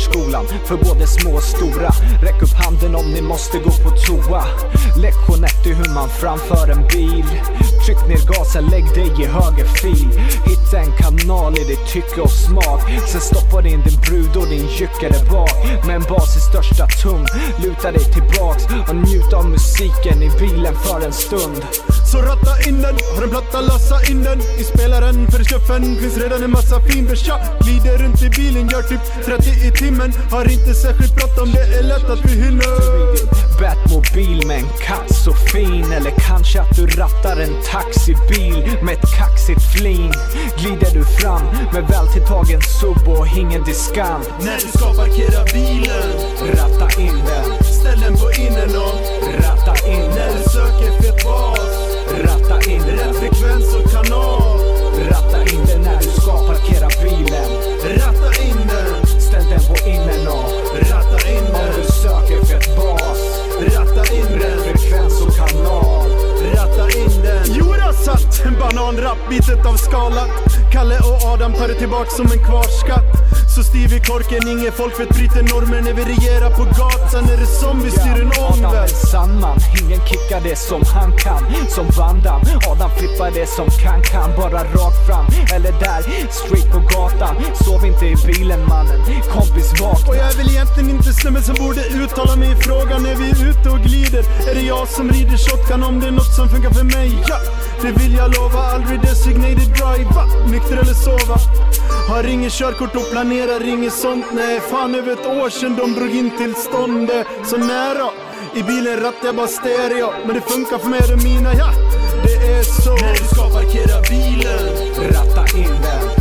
skolan för både små och stora. Räck upp handen om ni måste gå på toa. Lektion 1 är hur man framför en bil. Tryck ner gasen, lägg dig i höger fil. Hitta en kanal i ditt tycke och smak. Sen stoppar in din brud och din jycke där bak. Med en bas i största tum. Luta dig tillbaks och njut av musiken i bilen för en stund. Så ratta in den, har en platta, lassa in den i spelaren, för i skuffen finns redan en massa fingers. Glider runt i bilen, gör typ 30 i timmen. Har inte särskilt bråttom, det är lätt att vi hinner. Batmobil med en katt så fin. Eller kanske att du rattar en taxibil med ett kaxigt flin. Glider du fram med vältilltagen sub och ingen diskant. När du ska parkera bilen, ratta in den. ställ den på innen och ratta in den. när du söker fet bas, ratta in den. rätt frekvens och kanal. Ratta in den när du ska parkera bilen. Ratta in den, ställ den på innen och ratta in om den. du söker fet bas. Ratta in Rätt den, frekvens och kanal. ratta in den. Jura satt en bananrapp, bitet av skalat. Kalle och Adam tar det tillbaka som en kvarskatt. Så stiv i korken, ingen folk vet bryter normer. När vi regerar på gatan är det som vi styr en Adam omvärld. är sann man, ingen kickar det som han kan. Som Van Damme, Adam flippar det som kan. Bara rakt fram, eller där, straight på gatan. Sov inte i bilen mannen, kompis vakna. Och jag är väl egentligen inte snubben som borde uttala mig i frågan. När vi är ute och glider, är det jag som rider shotgun om det är något som funkar för mig? Ja, det vill jag lova, aldrig designated driver. Nykter eller sova. Har ingen körkort och planerar inget sånt. Nej, fan över ett år sedan de drog in tillståndet. Så nära, i bilen rattar jag bara stereo. Men det funkar för mig och mina, ja, det är så. När du ska parkera bilen, ratta in den.